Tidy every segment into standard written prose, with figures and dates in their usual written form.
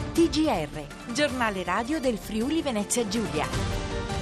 TGR, giornale radio del Friuli Venezia Giulia.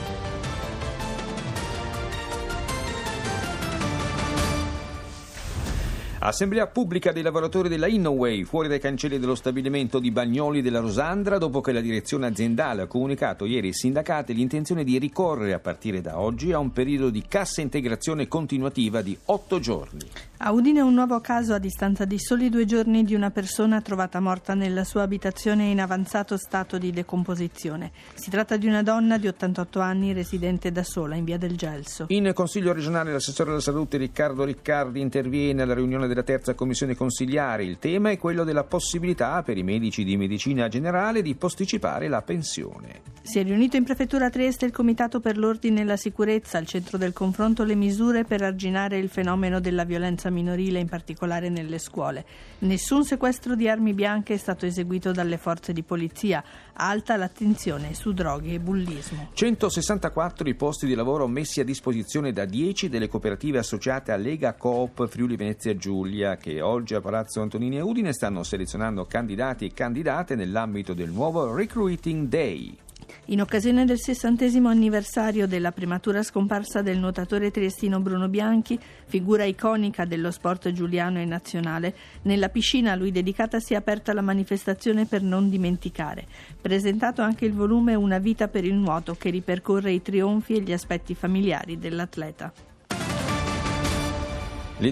Assemblea pubblica dei lavoratori della Innoway fuori dai cancelli dello stabilimento di Bagnoli della Rosandra dopo che la direzione aziendale ha comunicato ieri ai sindacati l'intenzione di ricorrere a partire da oggi a un periodo di cassa integrazione continuativa di 8 giorni. A Udine un nuovo caso a distanza di soli 2 giorni di una persona trovata morta nella sua abitazione in avanzato stato di decomposizione. Si tratta di una donna di 88 anni residente da sola in via del Gelso. In Consiglio regionale l'assessore alla salute Riccardo Riccardi interviene alla riunione della terza commissione consiliare. Il tema è quello della possibilità per i medici di medicina generale di posticipare la pensione. Si è riunito in prefettura a Trieste il Comitato per l'Ordine e la Sicurezza, al centro del confronto le misure per arginare il fenomeno della violenza minorile, in particolare nelle scuole. Nessun sequestro di armi bianche è stato eseguito dalle forze di polizia. Alta l'attenzione su droghe e bullismo. 164 i posti di lavoro messi a disposizione da 10 delle cooperative associate a Lega Coop Friuli Venezia Giulia, che oggi a Palazzo Antonini e Udine stanno selezionando candidati e candidate nell'ambito del nuovo Recruiting Day. In occasione del 60° anniversario della prematura scomparsa del nuotatore triestino Bruno Bianchi, figura iconica dello sport giuliano e nazionale, nella piscina a lui dedicata si è aperta la manifestazione per non dimenticare. Presentato anche il volume Una vita per il nuoto, che ripercorre i trionfi e gli aspetti familiari dell'atleta. Le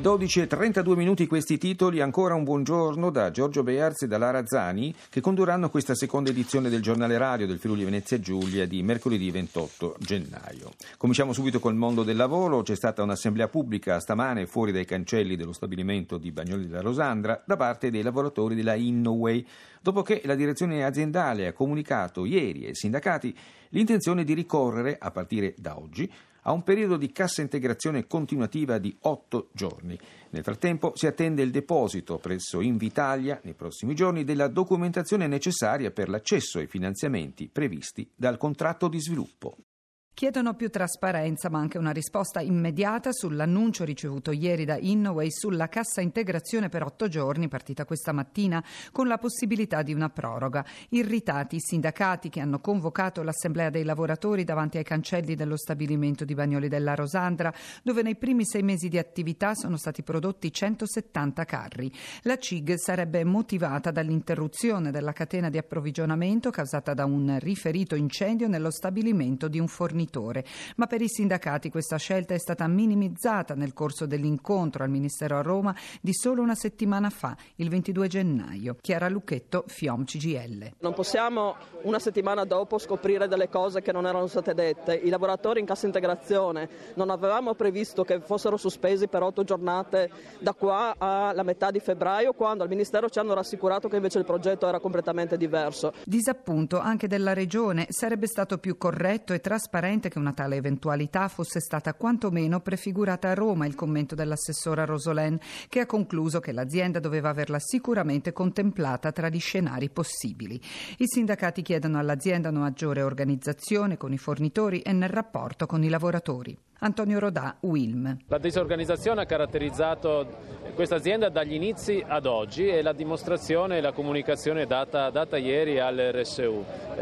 12:32 questi titoli, ancora un buongiorno da Giorgio Bearz e da Lara Zani, che condurranno questa seconda edizione del giornale radio del Friuli Venezia Giulia di mercoledì 28 gennaio. Cominciamo subito col mondo del lavoro. C'è stata un'assemblea pubblica stamane fuori dai cancelli dello stabilimento di Bagnoli della Rosandra da parte dei lavoratori della Innoway, dopo che la direzione aziendale ha comunicato ieri ai sindacati l'intenzione di ricorrere, a partire da oggi, a un periodo di cassa integrazione continuativa di 8 giorni. Nel frattempo si attende il deposito presso Invitalia nei prossimi giorni della documentazione necessaria per l'accesso ai finanziamenti previsti dal contratto di sviluppo. Chiedono più trasparenza, ma anche una risposta immediata sull'annuncio ricevuto ieri da Innoway sulla cassa integrazione per 8 giorni, partita questa mattina, con la possibilità di una proroga. Irritati i sindacati che hanno convocato l'assemblea dei lavoratori davanti ai cancelli dello stabilimento di Bagnoli della Rosandra, dove nei primi 6 mesi di attività sono stati prodotti 170 carri. La CIG sarebbe motivata dall'interruzione della catena di approvvigionamento causata da un riferito incendio nello stabilimento di un fornitore. Ma per i sindacati questa scelta è stata minimizzata nel corso dell'incontro al Ministero a Roma di solo una settimana fa, il 22 gennaio. Chiara Lucchetto, FIOM CGIL. Non possiamo una settimana dopo scoprire delle cose che non erano state dette. I lavoratori in cassa integrazione non avevamo previsto che fossero sospesi per 8 giornate da qua alla metà di febbraio, quando al Ministero ci hanno rassicurato che invece il progetto era completamente diverso. Disappunto anche della Regione. Sarebbe stato più corretto e trasparente che una tale eventualità fosse stata quantomeno prefigurata a Roma, il commento dell'assessora Rosolén, che ha concluso che l'azienda doveva averla sicuramente contemplata tra gli scenari possibili. I sindacati chiedono all'azienda una maggiore organizzazione con i fornitori e nel rapporto con i lavoratori. Antonio Rodà, UILM. La disorganizzazione ha caratterizzato questa azienda dagli inizi ad oggi e la dimostrazione e la comunicazione data ieri all'RSU.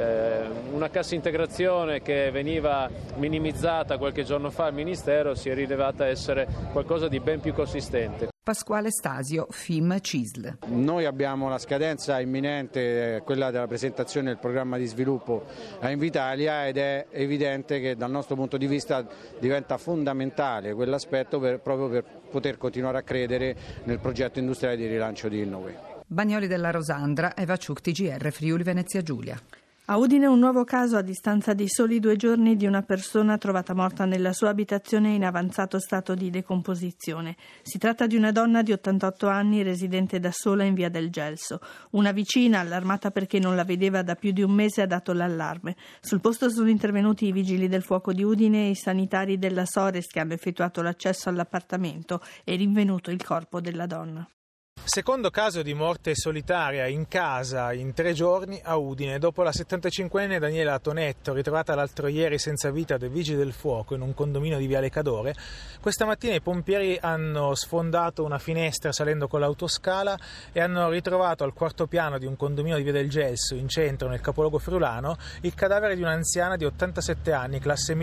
Una cassa integrazione che veniva minimizzata qualche giorno fa al Ministero si è rilevata essere qualcosa di ben più consistente. Pasquale Stasio, FIM CISL. Noi abbiamo la scadenza imminente, quella della presentazione del programma di sviluppo a Invitalia, ed è evidente che dal nostro punto di vista diventa fondamentale quell'aspetto proprio per poter continuare a credere nel progetto industriale di rilancio di Innoway. Bagnoli della Rosandra, Eva Ciuc, TGR Friuli Venezia Giulia. A Udine un nuovo caso a distanza di soli 2 giorni di una persona trovata morta nella sua abitazione in avanzato stato di decomposizione. Si tratta di una donna di 88 anni residente da sola in via del Gelso. Una vicina, allarmata perché non la vedeva da più di un mese, ha dato l'allarme. Sul posto sono intervenuti i vigili del fuoco di Udine e i sanitari della Sores che hanno effettuato l'accesso all'appartamento e rinvenuto il corpo della donna. Secondo caso di morte solitaria in casa in 3 giorni a Udine, dopo la 75enne Daniela Tonetto, ritrovata l'altro ieri senza vita dai vigili del fuoco in un condominio di Viale Cadore. Questa mattina i pompieri hanno sfondato una finestra salendo con l'autoscala e hanno ritrovato al 4° piano di un condominio di Via del Gelso, in centro, nel capoluogo friulano, il cadavere di un'anziana di 87 anni, classe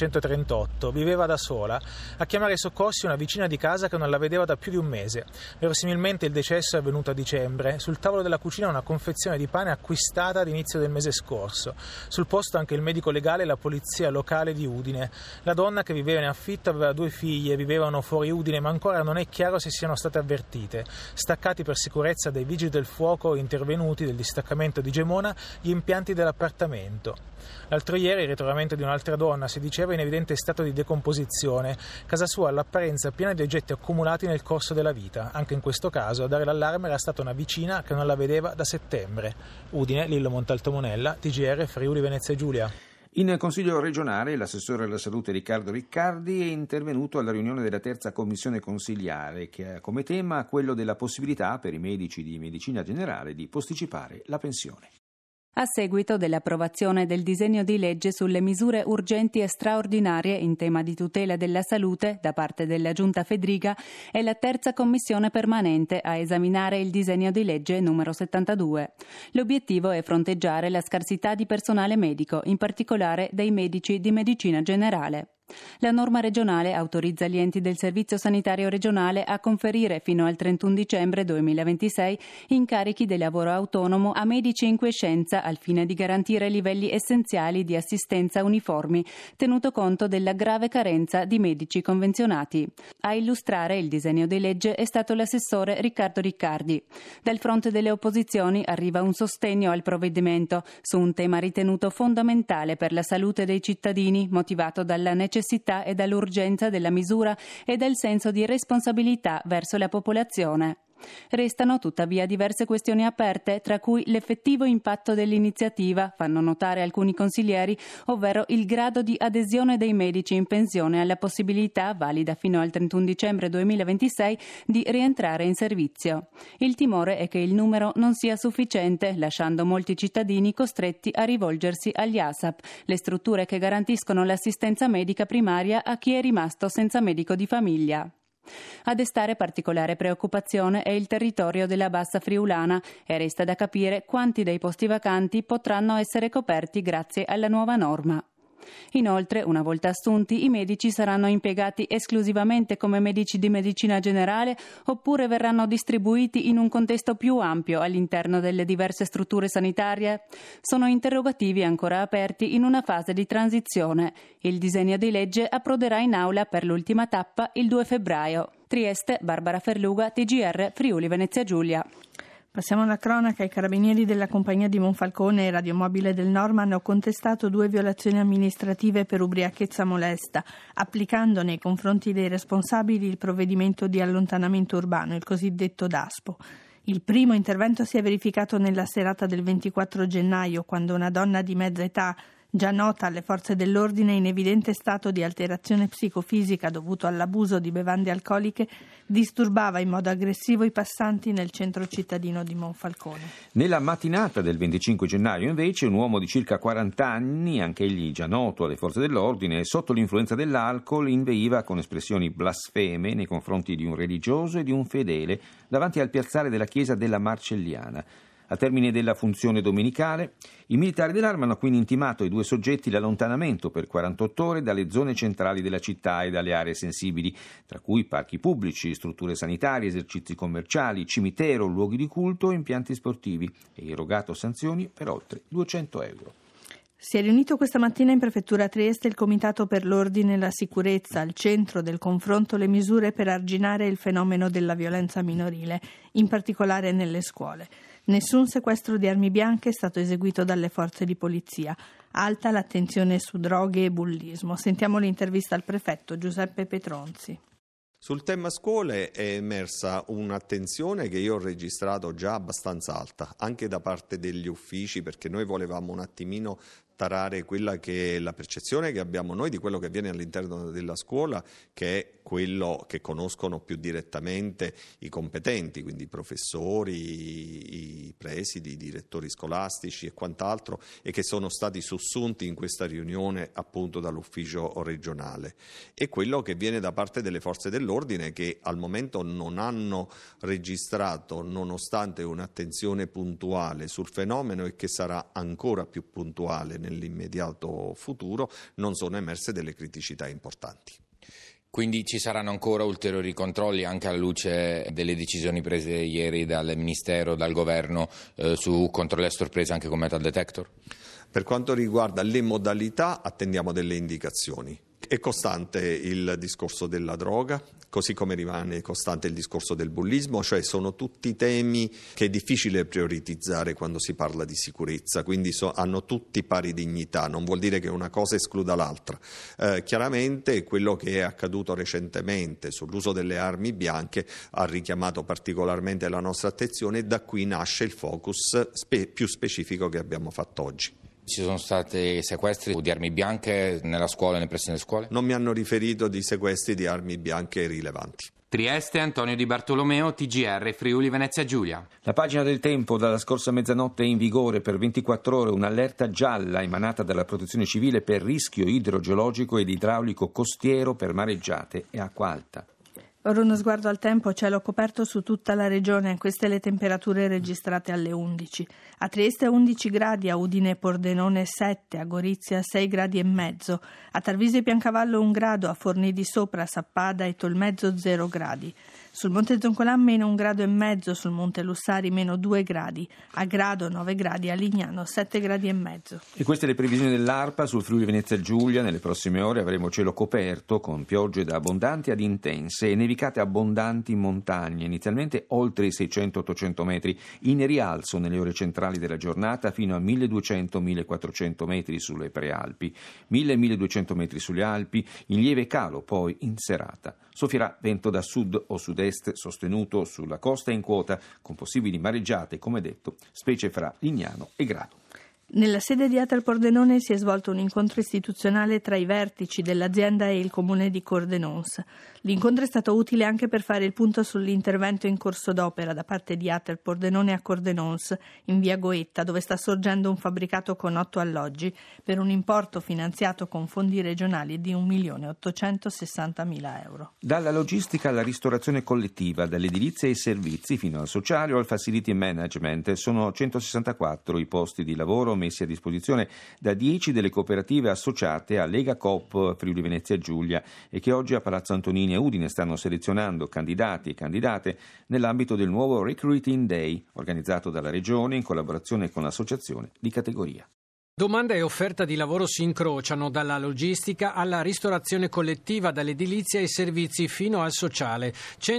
1938. Viveva da sola. A chiamare i soccorsi una vicina di casa che non la vedeva da più di un mese. Verosimilmente il decesso è avvenuto a dicembre. Sul tavolo della cucina una confezione di pane acquistata all'inizio del mese scorso. Sul posto anche il medico legale e la polizia locale di Udine. La donna, che viveva in affitto, aveva 2 figlie, vivevano fuori Udine, ma ancora non è chiaro se siano state avvertite. Staccati per sicurezza dai vigili del fuoco intervenuti del distaccamento di Gemona gli impianti dell'appartamento. L'altro ieri il ritrovamento di un'altra donna, si diceva, in evidente stato di decomposizione. Casa sua all'apparenza piena di oggetti accumulati nel corso della vita. Anche in questo caso a dare l'allarme era stata una vicina che non la vedeva da settembre. Udine, Lillo Montalto Monella, TGR Friuli Venezia Giulia. In Consiglio regionale l'assessore alla salute Riccardo Riccardi è intervenuto alla riunione della 3ª commissione consiliare, che ha come tema quello della possibilità per i medici di medicina generale di posticipare la pensione. A seguito dell'approvazione del disegno di legge sulle misure urgenti e straordinarie in tema di tutela della salute da parte della Giunta Fedriga, è la 3ª commissione permanente a esaminare il disegno di legge numero 72. L'obiettivo è fronteggiare la scarsità di personale medico, in particolare dei medici di medicina generale. La norma regionale autorizza gli enti del Servizio Sanitario Regionale a conferire fino al 31 dicembre 2026 incarichi di lavoro autonomo a medici in quiescenza al fine di garantire livelli essenziali di assistenza uniformi, tenuto conto della grave carenza di medici convenzionati. A illustrare il disegno di legge è stato l'assessore Riccardo Riccardi. Dal fronte delle opposizioni arriva un sostegno al provvedimento su un tema ritenuto fondamentale per la salute dei cittadini, motivato dalla necessità e dall'urgenza della misura e dal senso di responsabilità verso la popolazione. Restano tuttavia diverse questioni aperte, tra cui l'effettivo impatto dell'iniziativa, fanno notare alcuni consiglieri, ovvero il grado di adesione dei medici in pensione alla possibilità, valida fino al 31 dicembre 2026, di rientrare in servizio. Il timore è che il numero non sia sufficiente, lasciando molti cittadini costretti a rivolgersi agli ASAP, le strutture che garantiscono l'assistenza medica primaria a chi è rimasto senza medico di famiglia. A destare particolare preoccupazione è il territorio della Bassa Friulana e resta da capire quanti dei posti vacanti potranno essere coperti grazie alla nuova norma. Inoltre, una volta assunti, i medici saranno impiegati esclusivamente come medici di medicina generale oppure verranno distribuiti in un contesto più ampio all'interno delle diverse strutture sanitarie? Sono interrogativi ancora aperti in una fase di transizione. Il disegno di legge approderà in aula per l'ultima tappa il 2 febbraio. Trieste, Barbara Ferluga, TGR Friuli Venezia Giulia. Passiamo alla cronaca. I carabinieri della compagnia di Monfalcone e Radiomobile del Norma hanno contestato 2 violazioni amministrative per ubriachezza molesta, applicando nei confronti dei responsabili il provvedimento di allontanamento urbano, il cosiddetto DASPO. Il primo intervento si è verificato nella serata del 24 gennaio, quando una donna di mezza età, già nota alle forze dell'ordine in evidente stato di alterazione psicofisica dovuto all'abuso di bevande alcoliche, disturbava in modo aggressivo i passanti nel centro cittadino di Monfalcone. Nella mattinata del 25 gennaio invece un uomo di circa 40 anni, anch'egli già noto alle forze dell'ordine, sotto l'influenza dell'alcol inveiva con espressioni blasfeme nei confronti di un religioso e di un fedele davanti al piazzale della chiesa della Marcelliana. Al termine della funzione domenicale, i militari dell'Arma hanno quindi intimato ai 2 soggetti l'allontanamento per 48 ore dalle zone centrali della città e dalle aree sensibili, tra cui parchi pubblici, strutture sanitarie, esercizi commerciali, cimitero, luoghi di culto e impianti sportivi, e erogato sanzioni per oltre 200 euro. Si è riunito questa mattina in prefettura Trieste il Comitato per l'Ordine e la Sicurezza, al centro del confronto le misure per arginare il fenomeno della violenza minorile, in particolare nelle scuole. Nessun sequestro di armi bianche è stato eseguito dalle forze di polizia. Alta l'attenzione su droghe e bullismo. Sentiamo l'intervista al prefetto Giuseppe Petronzi. Sul tema scuole è emersa un'attenzione che io ho registrato già abbastanza alta, anche da parte degli uffici, perché noi volevamo un attimino tarare quella che è la percezione che abbiamo noi di quello che avviene all'interno della scuola, che è quello che conoscono più direttamente i competenti, quindi i professori, i presidi, i direttori scolastici e quant'altro, e che sono stati sussunti in questa riunione appunto dall'ufficio regionale, e quello che viene da parte delle forze dell'ordine, che al momento non hanno registrato, nonostante un'attenzione puntuale sul fenomeno e che sarà ancora più puntuale nell'immediato futuro, non sono emerse delle criticità importanti. Quindi ci saranno ancora ulteriori controlli anche alla luce delle decisioni prese ieri dal Ministero, dal Governo su controlli a sorpresa anche con metal detector? Per quanto riguarda le modalità, attendiamo delle indicazioni. È costante il discorso della droga, così come rimane costante il discorso del bullismo, cioè sono tutti temi che è difficile prioritizzare quando si parla di sicurezza, quindi hanno tutti pari dignità, non vuol dire che una cosa escluda l'altra. Chiaramente quello che è accaduto recentemente sull'uso delle armi bianche ha richiamato particolarmente la nostra attenzione, e da qui nasce il focus più specifico che abbiamo fatto oggi. Ci sono stati sequestri di armi bianche nella scuola e nei pressi delle scuole? Non mi hanno riferito di sequestri di armi bianche rilevanti. Trieste, Antonio Di Bartolomeo, TGR, Friuli Venezia Giulia. La pagina del tempo: dalla scorsa mezzanotte è in vigore per 24 ore un'allerta gialla emanata dalla Protezione Civile per rischio idrogeologico ed idraulico costiero per mareggiate e acqua alta. Ora uno sguardo al tempo: cielo coperto su tutta la regione, queste le temperature registrate alle 11. A Trieste 11 gradi, a Udine e Pordenone 7, a Gorizia 6 gradi e mezzo, a Tarvisio e Piancavallo 1 grado, a Forni di Sopra, Sappada e Tolmezzo 0 gradi. Sul Monte Zoncolan meno 1 grado e mezzo, sul Monte Lussari meno 2 gradi, a Grado 9 gradi, a Lignano 7 gradi e mezzo. E queste le previsioni dell'ARPA sul Friuli Venezia Giulia. Nelle prossime ore avremo cielo coperto con piogge da abbondanti ad intense e nevicate abbondanti in montagna, inizialmente oltre i 600-800 metri, in rialzo nelle ore centrali della giornata fino a 1200-1400 metri sulle prealpi, 1000-1200 metri sulle Alpi, in lieve calo poi in serata. Soffierà vento da sud o sud-est sostenuto sulla costa in quota, con possibili mareggiate, come detto, specie fra Lignano e Grado. Nella sede di Atel Pordenone si è svolto un incontro istituzionale tra i vertici dell'azienda e il comune di Cordenons. L'incontro è stato utile anche per fare il punto sull'intervento in corso d'opera da parte di Atel Pordenone a Cordenons, in via Goetta, dove sta sorgendo un fabbricato con 8 alloggi per un importo finanziato con fondi regionali di 1.860.000 euro. Dalla logistica alla ristorazione collettiva, dall'edilizia ai servizi fino al sociale o al facility management, sono 164 i posti di lavoro messi a disposizione da 10 delle cooperative associate a Lega Coop Friuli Venezia Giulia e che oggi a Palazzo Antonini e Udine stanno selezionando candidati e candidate nell'ambito del nuovo Recruiting Day organizzato dalla Regione in collaborazione con l'associazione di categoria. Domanda e offerta di lavoro si incrociano, dalla logistica alla ristorazione collettiva, dall'edilizia ai servizi fino al sociale.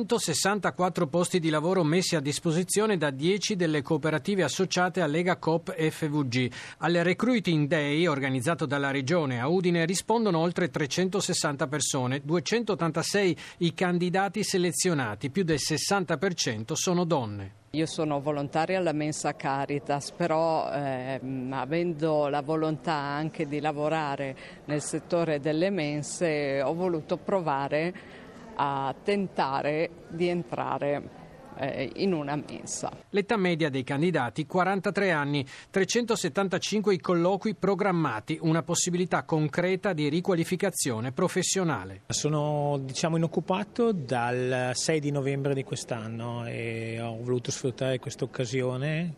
164 posti di lavoro messi a disposizione da 10 delle cooperative associate a Lega Coop FVG. Al Recruiting Day, organizzato dalla Regione a Udine, rispondono oltre 360 persone, 286 i candidati selezionati, più del 60% sono donne. Io sono volontaria alla Mensa Caritas, però avendo la volontà anche di lavorare nel settore delle mense, ho voluto provare a tentare di entrare in una mensa. L'età media dei candidati 43 anni, 375 i colloqui programmati, una possibilità concreta di riqualificazione professionale. Sono inoccupato dal 6 di novembre di quest'anno e ho voluto sfruttare questa occasione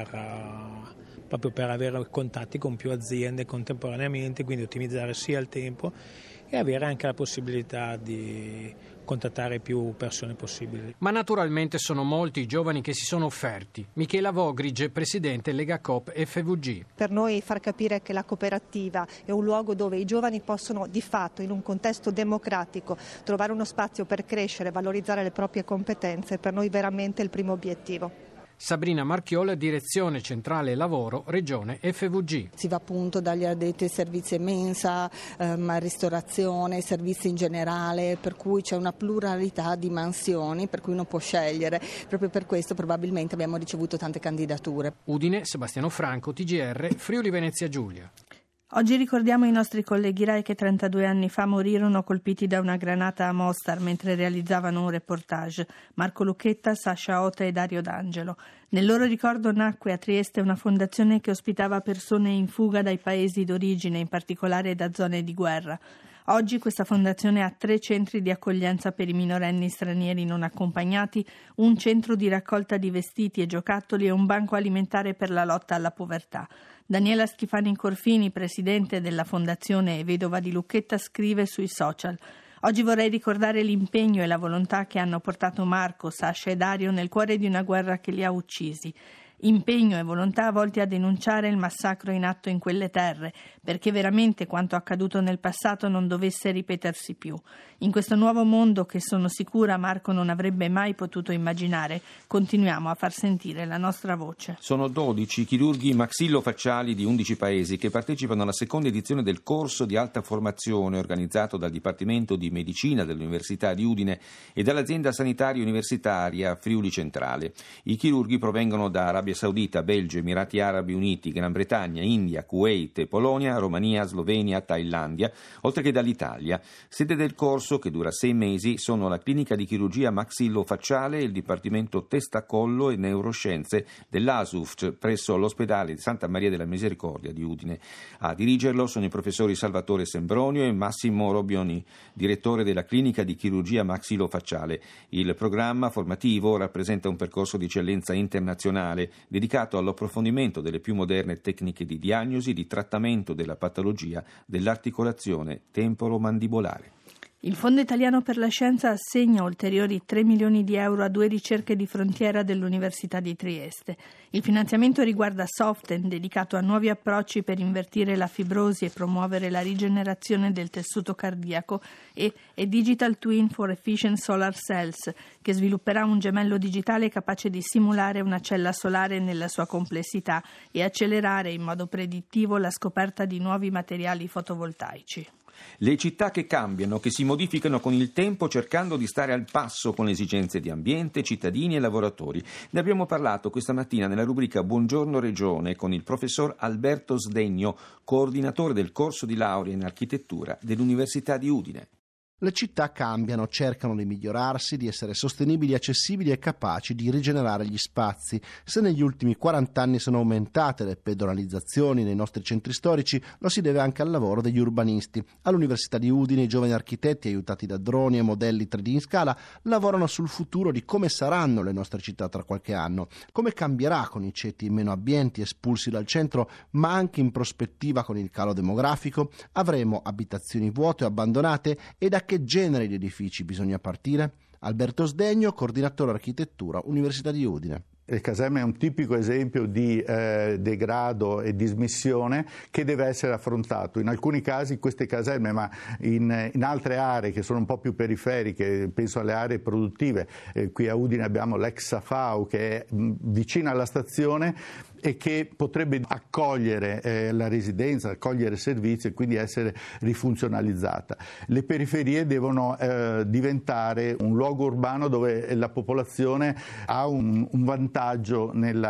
proprio per avere contatti con più aziende contemporaneamente, quindi ottimizzare sia il tempo e avere anche la possibilità di contattare più persone possibili. Ma naturalmente sono molti i giovani che si sono offerti. Michela Vogrige, presidente Lega Coop FVG. Per noi far capire che la cooperativa è un luogo dove i giovani possono di fatto, in un contesto democratico, trovare uno spazio per crescere, valorizzare le proprie competenze, per noi veramente il primo obiettivo. Sabrina Marchiola, direzione centrale lavoro, regione FVG. Si va appunto dagli addetti ai servizi e mensa, ristorazione, servizi in generale, per cui c'è una pluralità di mansioni per cui uno può scegliere. Proprio per questo probabilmente abbiamo ricevuto tante candidature. Udine, Sebastiano Franco, TGR, Friuli Venezia Giulia. Oggi ricordiamo i nostri colleghi Rai che 32 anni fa morirono colpiti da una granata a Mostar mentre realizzavano un reportage. Marco Lucchetta, Sasha Ota e Dario D'Angelo. Nel loro ricordo nacque a Trieste una fondazione che ospitava persone in fuga dai paesi d'origine, in particolare da zone di guerra. Oggi questa fondazione ha 3 centri di accoglienza per i minorenni stranieri non accompagnati, un centro di raccolta di vestiti e giocattoli e un banco alimentare per la lotta alla povertà. Daniela Schifani Corfini, presidente della fondazione e vedova di Lucchetta, scrive sui social: oggi vorrei ricordare l'impegno e la volontà che hanno portato Marco, Sasha e Dario nel cuore di una guerra che li ha uccisi. Impegno e volontà volti a denunciare il massacro in atto in quelle terre, perché veramente quanto accaduto nel passato non dovesse ripetersi più. In questo nuovo mondo che sono sicura Marco non avrebbe mai potuto immaginare, continuiamo a far sentire la nostra voce. Sono 12 chirurghi maxillofacciali di 11 paesi che partecipano alla seconda edizione del corso di alta formazione organizzato dal Dipartimento di Medicina dell'Università di Udine e dall'azienda sanitaria universitaria Friuli Centrale. I chirurghi provengono da Arabia Saudita, Belgio, Emirati Arabi Uniti, Gran Bretagna, India, Kuwait, Polonia, Romania, Slovenia, Thailandia, oltre che dall'Italia. Sede del corso, che dura 6 mesi, sono la clinica di chirurgia maxillofacciale e il dipartimento testa-collo e neuroscienze dell'ASUFT presso l'ospedale di Santa Maria della Misericordia di Udine. A dirigerlo sono i professori Salvatore Sembronio e Massimo Robioni, direttore della clinica di chirurgia maxillofacciale. Il programma formativo rappresenta un percorso di eccellenza internazionale dedicato all'approfondimento delle più moderne tecniche di diagnosi e di trattamento della patologia dell'articolazione temporomandibolare. Il Fondo Italiano per la Scienza assegna ulteriori 3 milioni di euro a 2 ricerche di frontiera dell'Università di Trieste. Il finanziamento riguarda Soften, dedicato a nuovi approcci per invertire la fibrosi e promuovere la rigenerazione del tessuto cardiaco, e Digital Twin for Efficient Solar Cells, che svilupperà un gemello digitale capace di simulare una cella solare nella sua complessità e accelerare in modo predittivo la scoperta di nuovi materiali fotovoltaici. Le città che cambiano, che si modificano con il tempo cercando di stare al passo con le esigenze di ambiente, cittadini e lavoratori. Ne abbiamo parlato questa mattina nella rubrica Buongiorno Regione con il professor Alberto Sdegno, coordinatore del corso di laurea in architettura dell'Università di Udine. Le città cambiano, cercano di migliorarsi, di essere sostenibili, accessibili e capaci di rigenerare gli spazi. Se negli ultimi 40 anni sono aumentate le pedonalizzazioni nei nostri centri storici, lo si deve anche al lavoro degli urbanisti. All'Università di Udine i giovani architetti, aiutati da droni e modelli 3D in scala, lavorano sul futuro di come saranno le nostre città tra qualche anno, come cambierà con i ceti meno abbienti espulsi dal centro, ma anche in prospettiva con il calo demografico. Avremo abitazioni vuote o abbandonate, e da che genere di edifici bisogna partire? Alberto Sdegno, coordinatore architettura, Università di Udine. Le caserme è un tipico esempio di degrado e dismissione che deve essere affrontato. In alcuni casi queste caserme, ma in altre aree che sono un po' più periferiche, penso alle aree produttive, qui a Udine abbiamo l'ex Safau che è vicina alla stazione e che potrebbe accogliere la residenza, accogliere servizi e quindi essere rifunzionalizzata. Le periferie devono diventare un luogo urbano dove la popolazione ha un vantaggio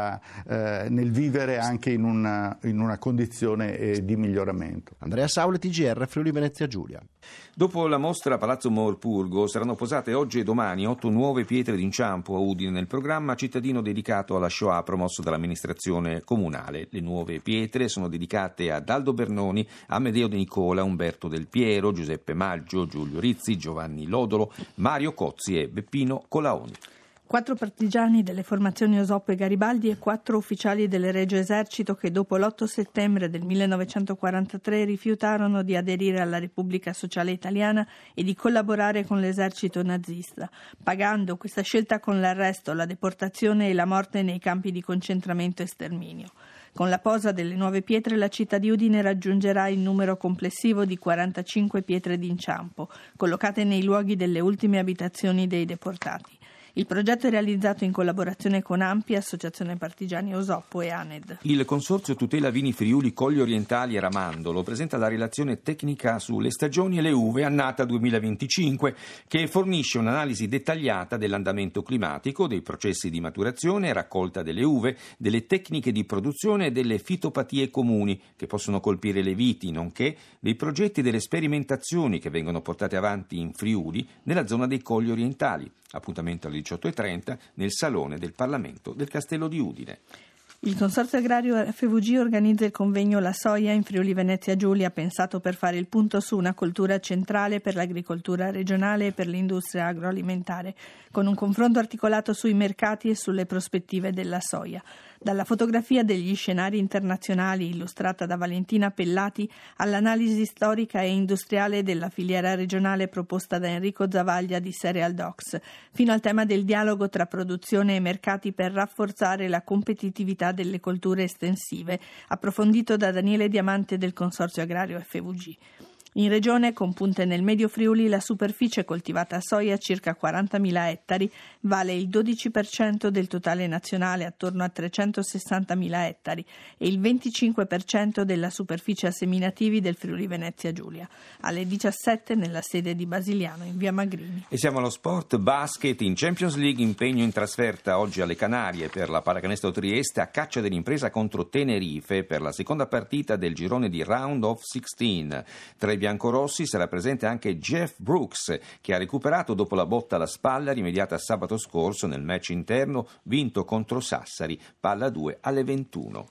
nel vivere anche in una condizione di miglioramento. Andrea Saule, TGR, Friuli Venezia Giulia. Dopo la mostra Palazzo Morpurgo saranno posate oggi e domani 8 nuove pietre d'inciampo a Udine nel programma cittadino dedicato alla Shoah promosso dall'amministrazione comunale. Le nuove pietre sono dedicate ad Aldo Bernoni, Amedeo De Nicola, Umberto Del Piero, Giuseppe Maggio, Giulio Rizzi, Giovanni Lodolo, Mario Cozzi e Beppino Colaoni. 4 partigiani delle formazioni Osoppo e Garibaldi e 4 ufficiali del Regio Esercito che dopo l'8 settembre del 1943 rifiutarono di aderire alla Repubblica Sociale Italiana e di collaborare con l'esercito nazista, pagando questa scelta con l'arresto, la deportazione e la morte nei campi di concentramento e sterminio. Con la posa delle nuove pietre la città di Udine raggiungerà il numero complessivo di 45 pietre d'inciampo, collocate nei luoghi delle ultime abitazioni dei deportati. Il progetto è realizzato in collaborazione con AMPI, Associazione Partigiani Osoppo e ANED. Il Consorzio Tutela Vini Friuli Colli Orientali e Ramandolo presenta la relazione tecnica sulle stagioni e le uve annata 2025, che fornisce un'analisi dettagliata dell'andamento climatico, dei processi di maturazione e raccolta delle uve, delle tecniche di produzione e delle fitopatie comuni che possono colpire le viti, nonché dei progetti e delle sperimentazioni che vengono portate avanti in Friuli nella zona dei Colli Orientali. Appuntamento alle 18:30 nel Salone del Parlamento del Castello di Udine. Il Consorzio Agrario FVG organizza il convegno La Soia in Friuli Venezia Giulia, pensato per fare il punto su una coltura centrale per l'agricoltura regionale e per l'industria agroalimentare, con un confronto articolato sui mercati e sulle prospettive della soia. Dalla fotografia degli scenari internazionali illustrata da Valentina Pellati all'analisi storica e industriale della filiera regionale proposta da Enrico Zavaglia di Cereal Docs, fino al tema del dialogo tra produzione e mercati per rafforzare la competitività delle colture estensive, approfondito da Daniele Diamante del Consorzio Agrario FVG. In regione, con punte nel Medio Friuli, la superficie coltivata a soia, circa 40.000 ettari, vale il 12% del totale nazionale, attorno a 360.000 ettari, e il 25% della superficie a seminativi del Friuli Venezia Giulia. Alle 17 nella sede di Basiliano, in via Magrini. E siamo allo sport basket in Champions League, impegno in trasferta oggi alle Canarie per la Pallacanestro Trieste a caccia dell'impresa contro Tenerife per la seconda partita del girone di Round of 16. Tra i biancorossi sarà presente anche Jeff Brooks, che ha recuperato dopo la botta alla spalla rimediata sabato scorso nel match interno vinto contro Sassari, palla 2 alle 21.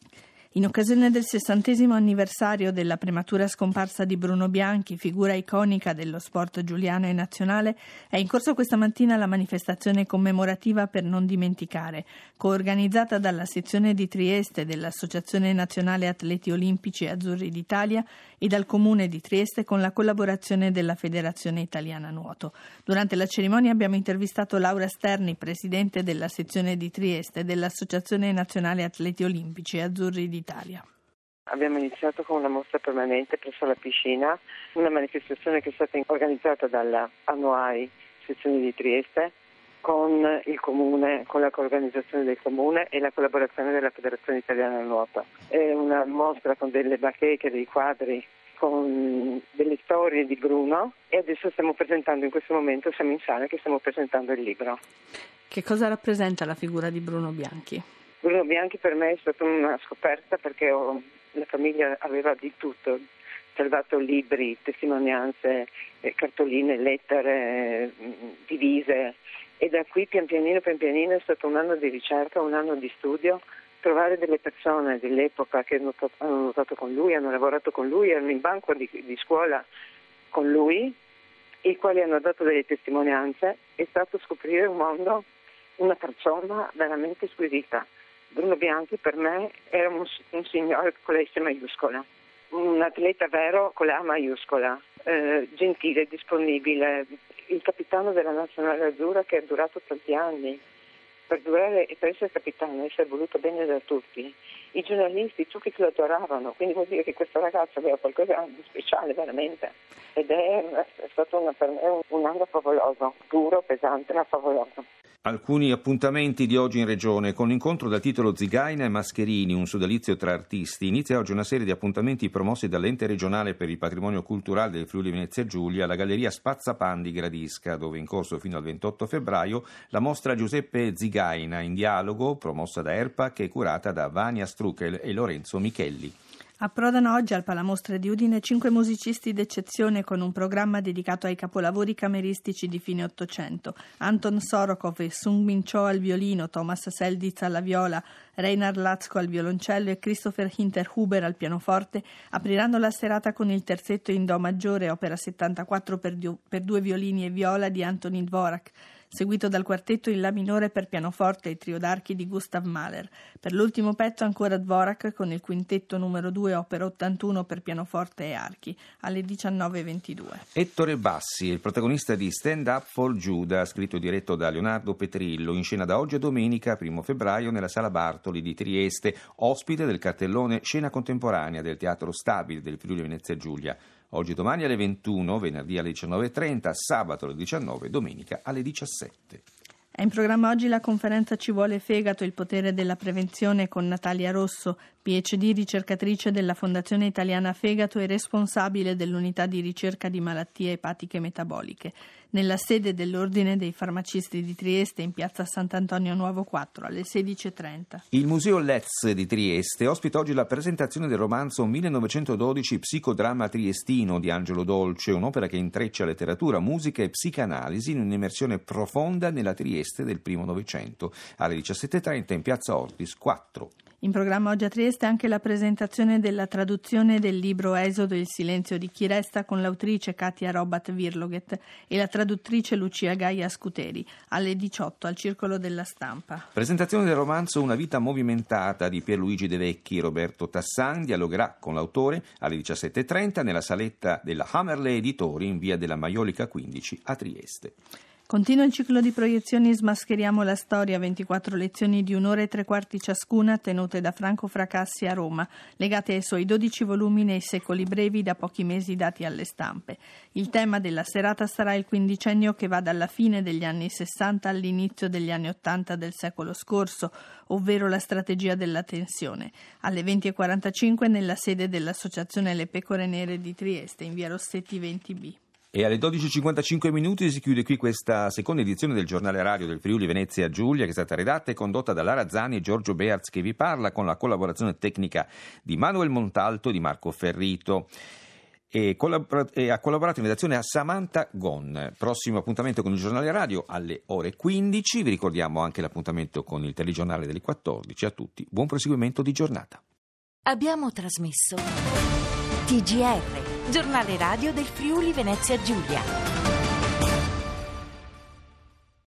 In occasione del 60° anniversario della prematura scomparsa di Bruno Bianchi, figura iconica dello sport giuliano e nazionale, è in corso questa mattina la manifestazione commemorativa per non dimenticare, coorganizzata dalla sezione di Trieste dell'Associazione Nazionale Atleti Olimpici Azzurri d'Italia e dal Comune di Trieste con la collaborazione della Federazione Italiana Nuoto. Durante la cerimonia abbiamo intervistato Laura Sterni, presidente della sezione di Trieste dell'Associazione Nazionale Atleti Olimpici Azzurri d'Italia. Abbiamo iniziato con una mostra permanente presso la piscina, una manifestazione che è stata organizzata dalla ANOAI, sezione di Trieste, con il Comune, con la coorganizzazione del Comune e la collaborazione della Federazione Italiana Nuoto. È una mostra con delle bacheche, dei quadri, con delle storie di Bruno, e adesso stiamo presentando, in questo momento siamo in sala che stiamo presentando il libro. Che cosa rappresenta la figura di Bruno Bianchi? Bruno Bianchi per me è stata una scoperta perché la famiglia aveva di tutto, salvato libri, testimonianze, cartoline, lettere, divise, e da qui pian pianino è stato un anno di ricerca, un anno di studio, trovare delle persone dell'epoca che hanno nuotato con lui, hanno lavorato con lui, erano in banco di scuola con lui, i quali hanno dato delle testimonianze. È stato scoprire un mondo, una persona veramente squisita. Bruno Bianchi per me era un signore con la S maiuscola, un atleta vero con la A maiuscola, gentile, disponibile, il capitano della nazionale azzurra che è durato tanti anni. Per durare e per essere capitano, essere voluto bene da tutti, i giornalisti, tutti che lo adoravano, quindi vuol dire che questa ragazza aveva qualcosa di speciale veramente, ed è stato per me un anno favoloso, duro, pesante ma favoloso. Alcuni appuntamenti di oggi in regione. Con l'incontro dal titolo Zigaina e Mascherini, un sodalizio tra artisti, inizia oggi una serie di appuntamenti promossi dall'Ente regionale per il patrimonio culturale del Friuli Venezia Giulia alla Galleria Spazzapan di Gradisca, dove è in corso fino al 28 febbraio la mostra Giuseppe Zigaina in dialogo, promossa da ERPAC e curata da Vania Struckel e Lorenzo Michelli. Approdano oggi al Palamostre di Udine 5 musicisti d'eccezione con un programma dedicato ai capolavori cameristici di fine Ottocento. Anton Sorokov e Sung-Min Cho al violino, Thomas Selditz alla viola, Reinhard Latzko al violoncello e Christopher Hinterhuber al pianoforte apriranno la serata con il terzetto in Do maggiore, opera 74 per due violini e viola di Antonin Dvorak, seguito dal quartetto in La minore per pianoforte e trio d'archi di Gustav Mahler. Per l'ultimo pezzo ancora Dvorak con il quintetto numero 2, opera 81 per pianoforte e archi, alle 19:22. Ettore Bassi è il protagonista di Stand Up for Giuda, scritto e diretto da Leonardo Petrillo, in scena da oggi a domenica 1 febbraio nella Sala Bartoli di Trieste, ospite del cartellone Scena Contemporanea del Teatro Stabile del Friuli Venezia Giulia. Oggi e domani alle 21, venerdì alle 19:30, sabato alle 19, domenica alle 17. È in programma oggi la conferenza Ci vuole fegato, il potere della prevenzione con Natalia Rosso, PhD, ricercatrice della Fondazione Italiana Fegato e responsabile dell'unità di ricerca di malattie epatiche metaboliche, nella sede dell'Ordine dei Farmacisti di Trieste in piazza Sant'Antonio Nuovo 4 alle 16:30. Il Museo Letz di Trieste ospita oggi la presentazione del romanzo 1912 Psicodramma triestino di Angelo Dolce, un'opera che intreccia letteratura, musica e psicanalisi in un'immersione profonda nella Trieste del primo Novecento, alle 17:30 in piazza Ortis 4. In programma oggi a Trieste anche la presentazione della traduzione del libro Esodo, il silenzio di chi resta, con l'autrice Katia Robat-Virloget e la traduttrice Lucia Gaia Scuteri, alle 18 al Circolo della Stampa. Presentazione del romanzo Una vita movimentata di Pierluigi De Vecchi. Roberto Tassan dialogherà con l'autore alle 17:30 nella saletta della Hammerle Editori in via della Maiolica 15 a Trieste. Continua il ciclo di proiezioni Smascheriamo la storia, 24 lezioni di 1 ora e 3/4 ciascuna, tenute da Franco Fracassi a Roma, legate ai suoi 12 volumi nei secoli brevi da pochi mesi dati alle stampe. Il tema della serata sarà il quindicennio che va dalla fine degli anni 60 all'inizio degli anni 80 del secolo scorso, ovvero la strategia della tensione. Alle 20:45 nella sede dell'Associazione Le Pecore Nere di Trieste, in via Rossetti 20B. E alle 12:55 si chiude qui questa seconda edizione del giornale radio del Friuli Venezia Giulia, che è stata redatta e condotta da Lara Zani e Giorgio Bearz, che vi parla, con la collaborazione tecnica di Manuel Montalto e di Marco Ferrito. E ha collaborato in redazione a Samantha Gon. Prossimo appuntamento con il giornale radio alle ore 15. Vi ricordiamo anche l'appuntamento con il telegiornale delle 14. A tutti buon proseguimento di giornata. Abbiamo trasmesso TGR, giornale radio del Friuli Venezia Giulia.